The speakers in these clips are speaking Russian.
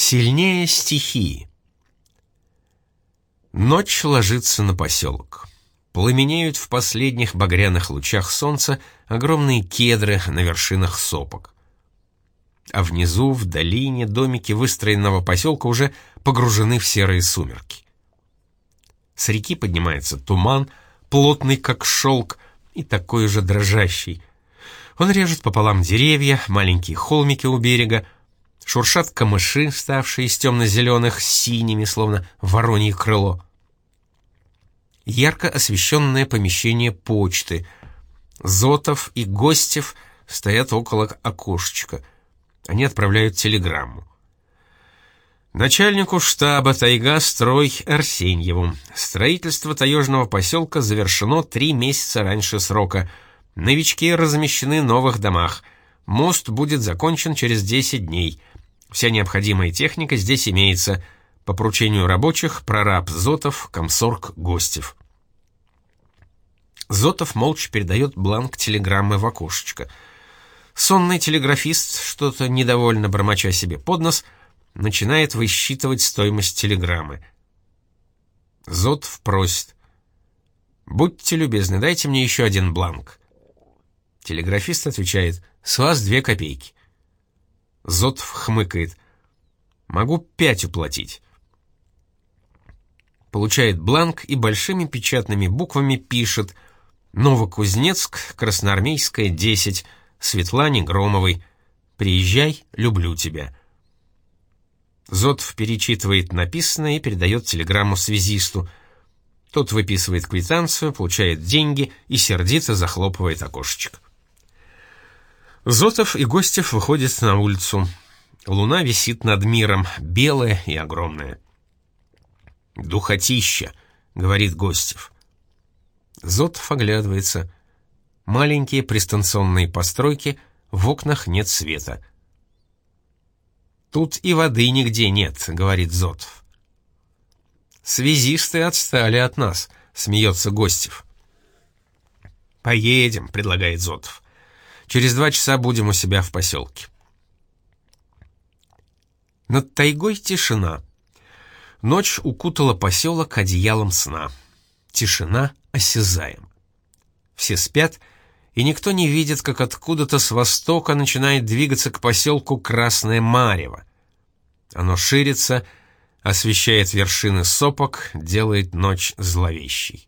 Сильнее стихии. Ночь ложится на поселок. Пламенеют в последних багряных лучах солнца огромные кедры на вершинах сопок. А внизу, в долине, домики выстроенного поселка уже погружены в серые сумерки. С реки поднимается туман, плотный как шелк и такой же дрожащий. Он режет пополам деревья, маленькие холмики у берега, шуршат камыши, ставшие из темно-зеленых с синими, словно воронье крыло. Ярко освещенное помещение почты. Зотов и Гостев стоят около окошечка. Они отправляют телеграмму. Начальнику штаба «Тайга-строй» Арсеньеву. Строительство таежного поселка завершено 3 месяца раньше срока. Новички размещены в новых домах. Мост будет закончен через 10 дней. Вся необходимая техника здесь имеется. По поручению рабочих прораб Зотов, комсорг Гостев. Зотов молча передает бланк телеграммы в окошечко. Сонный телеграфист, что-то недовольно бормоча себе под нос, начинает высчитывать стоимость телеграммы. Зотов просит: «Будьте любезны, дайте мне еще один бланк». Телеграфист отвечает: «С вас 2 копейки». Зотов хмыкает: «Могу 5 уплатить». Получает бланк и большими печатными буквами пишет: «Новокузнецк, Красноармейская, 10, Светлане Громовой. Приезжай, люблю тебя». Зотов перечитывает написанное и передает телеграмму связисту. Тот выписывает квитанцию, получает деньги и сердито захлопывает окошечко. Зотов и Гостев выходят на улицу. Луна висит над миром, белая и огромная. «Духотища», — говорит Гостев. Зотов оглядывается. Маленькие пристанционные постройки, в окнах нет света. «Тут и воды нигде нет», — говорит Зотов. «Связисты отстали от нас», — смеется Гостев. «Поедем», — предлагает Зотов. «Через 2 часа будем у себя в поселке». Над тайгой тишина. Ночь укутала поселок одеялом сна. Тишина осязаема. Все спят, и никто не видит, как откуда-то с востока начинает двигаться к поселку Красное Марево. Оно ширится, освещает вершины сопок, делает ночь зловещей.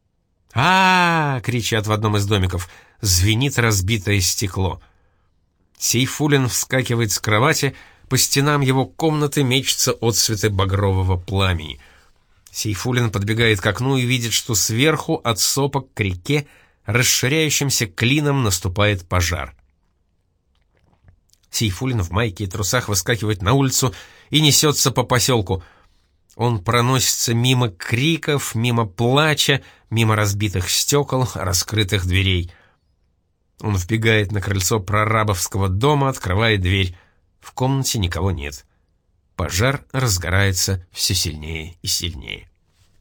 Кричат в одном из домиков, звенит разбитое стекло. Сейфуллин вскакивает с кровати, по стенам его комнаты мечутся отсветы багрового пламени. Сейфуллин подбегает к окну и видит, что сверху от сопок к реке расширяющимся клином наступает пожар. Сейфуллин в майке и трусах выскакивает на улицу и несется по поселку. Он проносится мимо криков, мимо плача, мимо разбитых стекол, раскрытых дверей. Он вбегает на крыльцо прорабовского дома, открывает дверь. В комнате никого нет. Пожар разгорается все сильнее и сильнее.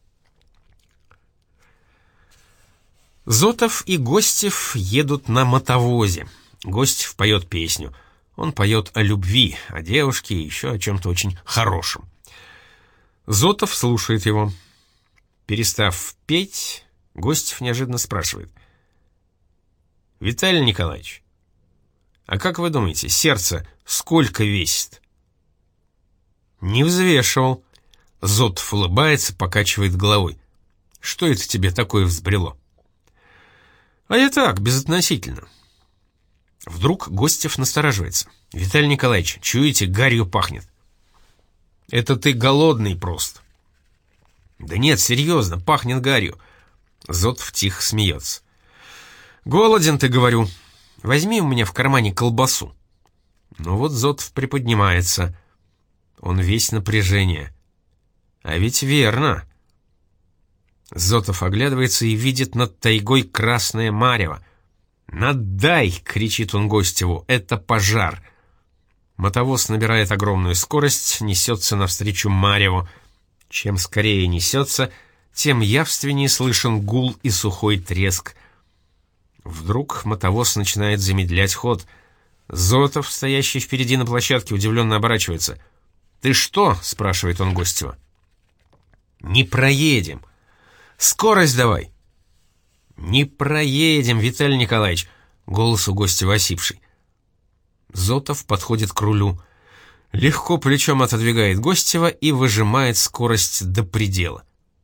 Зотов и Гостев едут на мотовозе. Гостев поет песню. Он поет о любви, о девушке и еще о чем-то очень хорошем. Зотов слушает его. Перестав петь, Гостев неожиданно спрашивает: «Виталий Николаевич, а как вы думаете, сердце сколько весит?» «Не взвешивал». Зотов улыбается, покачивает головой. «Что это тебе такое взбрело?» «А я так, безотносительно». Вдруг Гостев настораживается. «Виталий Николаевич, чуете, гарью пахнет». «Это ты голодный просто». «Да нет, серьезно, пахнет гарью». Зотов тихо смеется. «Голоден ты, говорю. Возьми у меня в кармане колбасу». Ну вот Зотов приподнимается. Он весь напряжение. А ведь верно. Зотов оглядывается и видит над тайгой Красное Марево. «Надай!» — кричит он Гостеву. «Это пожар!» Мотовоз набирает огромную скорость, несется навстречу мареву. Чем скорее несется, тем явственнее слышен гул и сухой треск. Вдруг мотовоз начинает замедлять ход. Зотов, стоящий впереди на площадке, удивленно оборачивается. «Ты что?» — спрашивает он Гостева. «Не проедем. Скорость давай». «Не проедем, Виталий Николаевич», — голос у Гостева осипший. Зотов подходит к рулю, легко плечом отодвигает Гостева и выжимает скорость до предела.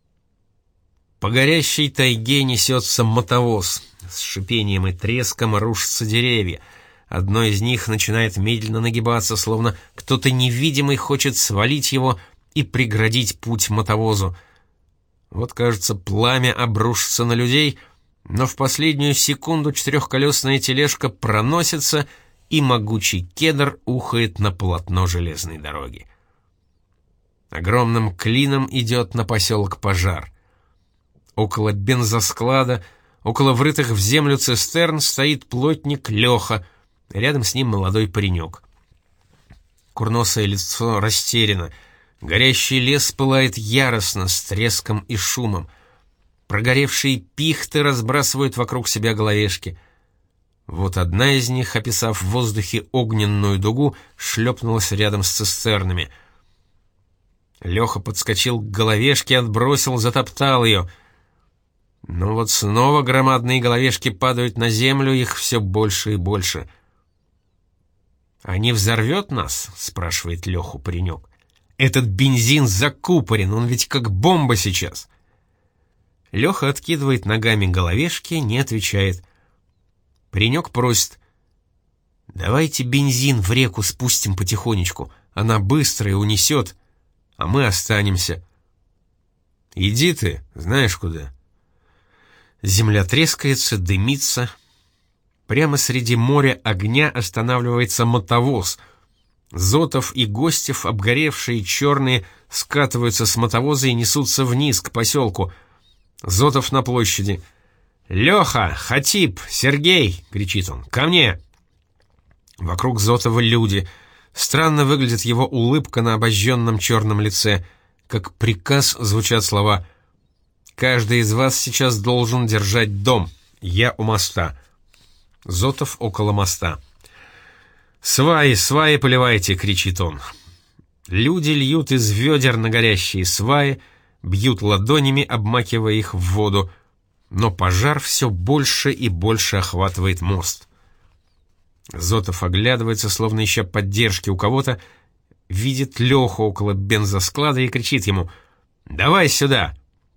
По горящей тайге несется мотовоз. С шипением и треском рушатся деревья. Одно из них начинает медленно нагибаться, словно кто-то невидимый хочет свалить его и преградить путь мотовозу. Вот, кажется, пламя обрушится на людей, но в последнюю секунду четырехколесная тележка проносится, и могучий кедр ухает на полотно железной дороги. Огромным клином идет на поселок пожар. Около бензосклада, около врытых в землю цистерн стоит плотник Леха, рядом с ним молодой паренек. Курносое лицо растеряно, горящий лес пылает яростно, с треском и шумом. Прогоревшие пихты разбрасывают вокруг себя головешки. Вот одна из них, описав в воздухе огненную дугу, шлепнулась рядом с цистернами. Леха подскочил к головешке, отбросил, затоптал ее. Но вот снова громадные головешки падают на землю, их все больше и больше. «А не взорвет нас?» — спрашивает Леху паренек. «Этот бензин закупорен, он ведь как бомба сейчас». Леха откидывает ногами головешки, не отвечает. Паренек просит: «Давайте бензин в реку спустим потихонечку, она быстрая унесет, а мы останемся». «Иди ты, знаешь куда». Земля трескается, дымится. Прямо среди моря огня останавливается мотовоз. Зотов и Гостев, обгоревшие, черные, скатываются с мотовоза и несутся вниз, к поселку. Зотов на площади. «Леха! Хатип! Сергей!» — кричит он. «Ко мне!» Вокруг Зотова люди. Странно выглядит его улыбка на обожженном черном лице. Как приказ звучат слова: «Каждый из вас сейчас должен держать дом. Я у моста». Зотов около моста. «Сваи, сваи поливайте!» — кричит он. Люди льют из ведер на горящие сваи, бьют ладонями, обмакивая их в воду, но пожар все больше и больше охватывает мост. Зотов оглядывается, словно ища поддержки у кого-то, видит Леху около бензосклада и кричит ему: «Давай сюда!»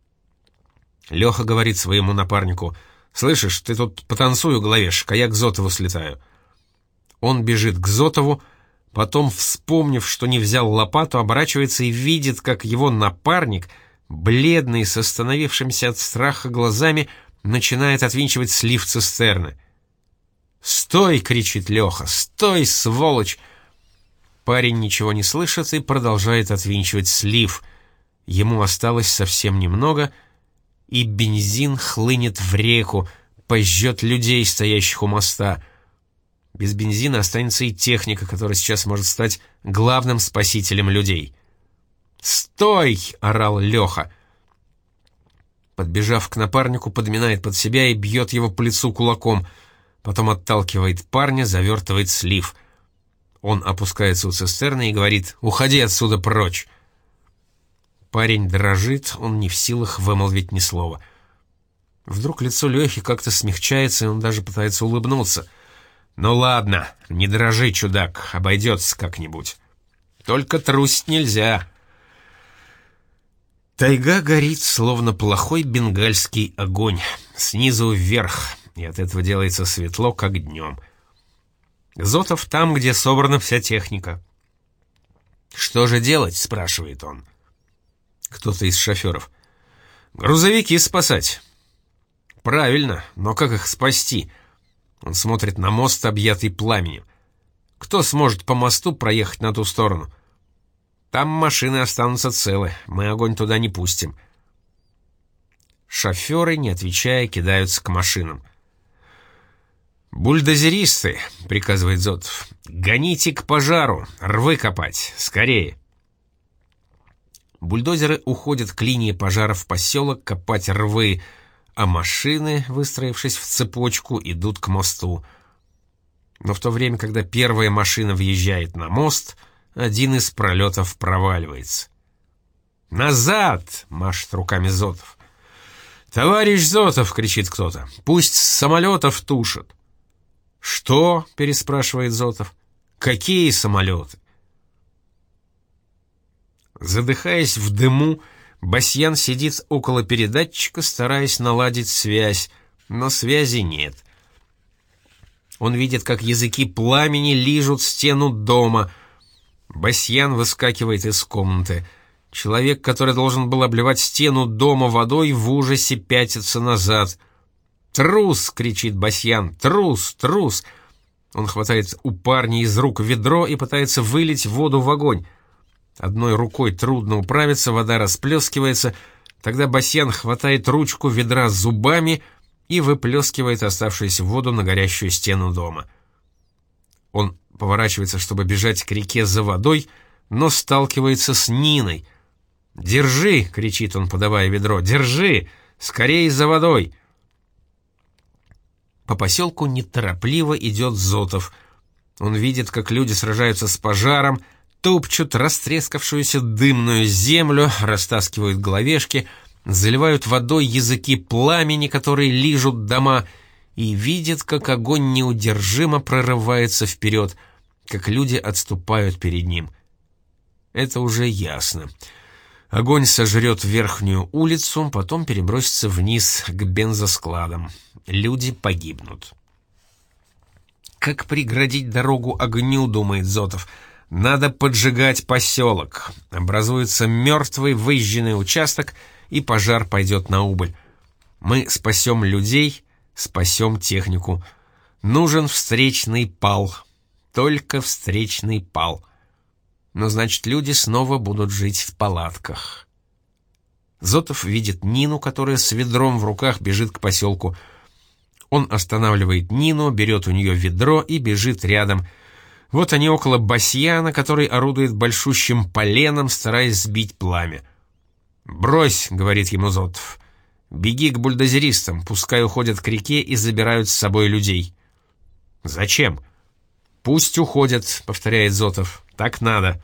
Леха говорит своему напарнику: «Слышишь, ты тут потанцуй у головешек, а я к Зотову слетаю». Он бежит к Зотову, потом, вспомнив, что не взял лопату, оборачивается и видит, как его напарник, бледный, с остановившимся от страха глазами, начинает отвинчивать слив цистерны. «Стой!» — кричит Леха. «Стой, сволочь!» Парень ничего не слышит и продолжает отвинчивать слив. Ему осталось совсем немного, и бензин хлынет в реку, пожжет людей, стоящих у моста. Без бензина останется и техника, которая сейчас может стать главным спасителем людей. «Стой!» — орал Леха. Подбежав к напарнику, подминает под себя и бьет его по лицу кулаком. Потом отталкивает парня, завертывает слив. Он опускается у цистерны и говорит: «Уходи отсюда прочь!» Парень дрожит, он не в силах вымолвить ни слова. Вдруг лицо Лехи как-то смягчается, и он даже пытается улыбнуться. «Ну ладно, не дрожи, чудак, обойдется как-нибудь. Только трусить нельзя». Тайга горит, словно плохой бенгальский огонь, снизу вверх, и от этого делается светло, как днем. Зотов там, где собрана вся техника. «Что же делать?» — спрашивает он. Кто-то из шоферов. «Грузовики спасать». «Правильно, но как их спасти?» Он смотрит на мост, объятый пламенем. «Кто сможет по мосту проехать на ту сторону? Там машины останутся целы, мы огонь туда не пустим». Шоферы, не отвечая, кидаются к машинам. «Бульдозеристы», — приказывает Зотов, — «гоните к пожару, рвы копать, скорее». Бульдозеры уходят к линии пожара в поселок копать рвы, а машины, выстроившись в цепочку, идут к мосту. Но в то время, когда первая машина въезжает на мост, один из пролетов проваливается. «Назад!» — машет руками Зотов. «Товарищ Зотов!» — кричит кто-то. «Пусть с самолетов тушат!» «Что?» — переспрашивает Зотов. «Какие самолеты?» Задыхаясь в дыму, Басьян сидит около передатчика, стараясь наладить связь, но связи нет. Он видит, как языки пламени лижут стену дома. Басьян выскакивает из комнаты. Человек, который должен был обливать стену дома водой, в ужасе пятится назад. «Трус!» — кричит Басьян. «Трус! Трус!» Он хватает у парня из рук ведро и пытается вылить воду в огонь. Одной рукой трудно управиться, вода расплескивается. Тогда Басьян хватает ручку ведра зубами и выплескивает оставшуюся воду на горящую стену дома. Он поворачивается, чтобы бежать к реке за водой, но сталкивается с Ниной. «Держи!» — кричит он, подавая ведро. «Держи! Скорей за водой!» По поселку неторопливо идет Зотов. Он видит, как люди сражаются с пожаром, топчут растрескавшуюся дымную землю, растаскивают головешки, заливают водой языки пламени, которые лижут дома, и видит, как огонь неудержимо прорывается вперед, как люди отступают перед ним. Это уже ясно. Огонь сожрет верхнюю улицу, потом перебросится вниз к бензоскладам. Люди погибнут. «Как преградить дорогу огню?» — думает Зотов. «Надо поджигать поселок. Образуется мертвый выжженный участок, и пожар пойдет на убыль. Мы спасем людей, спасем технику. Нужен встречный пал. Только встречный пал. Но значит, люди снова будут жить в палатках». Зотов видит Нину, которая с ведром в руках бежит к поселку. Он останавливает Нину, берет у нее ведро и бежит рядом. Вот они около Басьяна, который орудует большущим поленом, стараясь сбить пламя. «Брось», — говорит ему Зотов, — «беги к бульдозеристам, пускай уходят к реке и забирают с собой людей». «Зачем?» «Пусть уходят», — повторяет Зотов, — «так надо».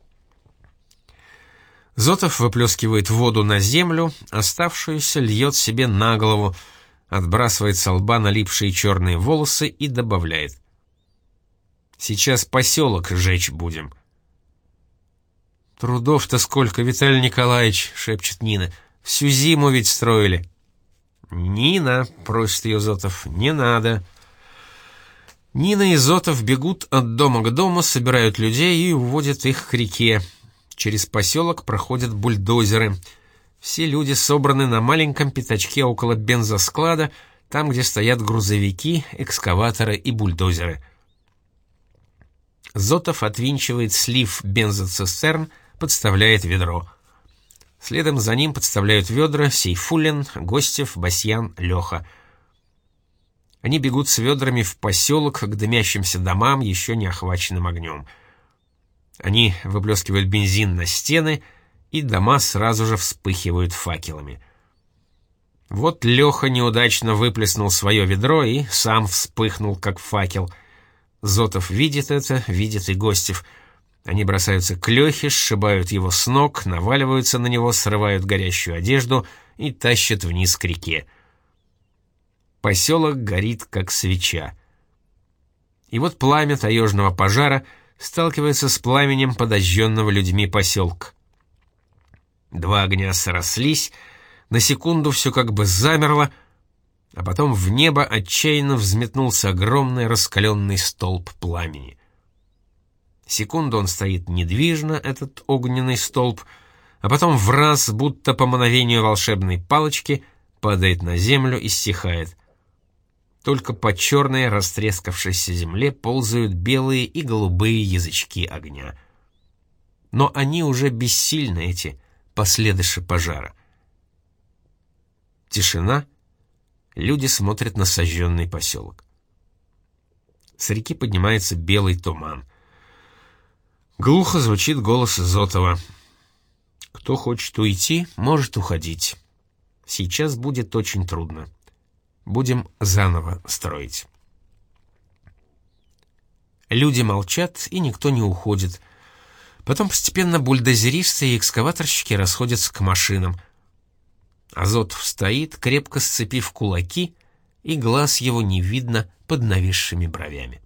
Зотов выплескивает воду на землю, оставшуюся льет себе на голову, отбрасывает со лба налипшие черные волосы и добавляет: «Сейчас поселок жечь будем». «Трудов-то сколько, Виталий Николаевич!» — шепчет Нина. «Всю зиму ведь строили». «Нина!» — просит ее Зотов. «Не надо». Нина и Зотов бегут от дома к дому, собирают людей и уводят их к реке. Через поселок проходят бульдозеры. Все люди собраны на маленьком пятачке около бензосклада, там, где стоят грузовики, экскаваторы и бульдозеры. Зотов отвинчивает слив бензоцистерн, подставляет ведро. Следом за ним подставляют ведра Сейфуллин, Гостев, Басьян, Леха. Они бегут с ведрами в поселок к дымящимся домам, еще не охваченным огнем. Они выплескивают бензин на стены, и дома сразу же вспыхивают факелами. Вот Леха неудачно выплеснул свое ведро и сам вспыхнул, как факел. Зотов видит это, видит и Гостев. Они бросаются к Лехе, сшибают его с ног, наваливаются на него, срывают горящую одежду и тащат вниз к реке. Поселок горит, как свеча. И вот пламя таежного пожара сталкивается с пламенем подожженного людьми поселка. Два огня срослись, на секунду все как бы замерло, а потом в небо отчаянно взметнулся огромный раскаленный столб пламени. Секунду он стоит недвижно, этот огненный столб, а потом враз, будто по мановению волшебной палочки, падает на землю и стихает. Только по черной растрескавшейся земле ползают белые и голубые язычки огня. Но они уже бессильны, эти последыши пожара. Тишина. Люди смотрят на сожженный поселок. С реки поднимается белый туман. Глухо звучит голос Зотова. «Кто хочет уйти, может уходить. Сейчас будет очень трудно. Будем заново строить». Люди молчат, и никто не уходит. Потом постепенно бульдозеристы и экскаваторщики расходятся к машинам. Азотов стоит, крепко сцепив кулаки, и глаз его не видно под нависшими бровями.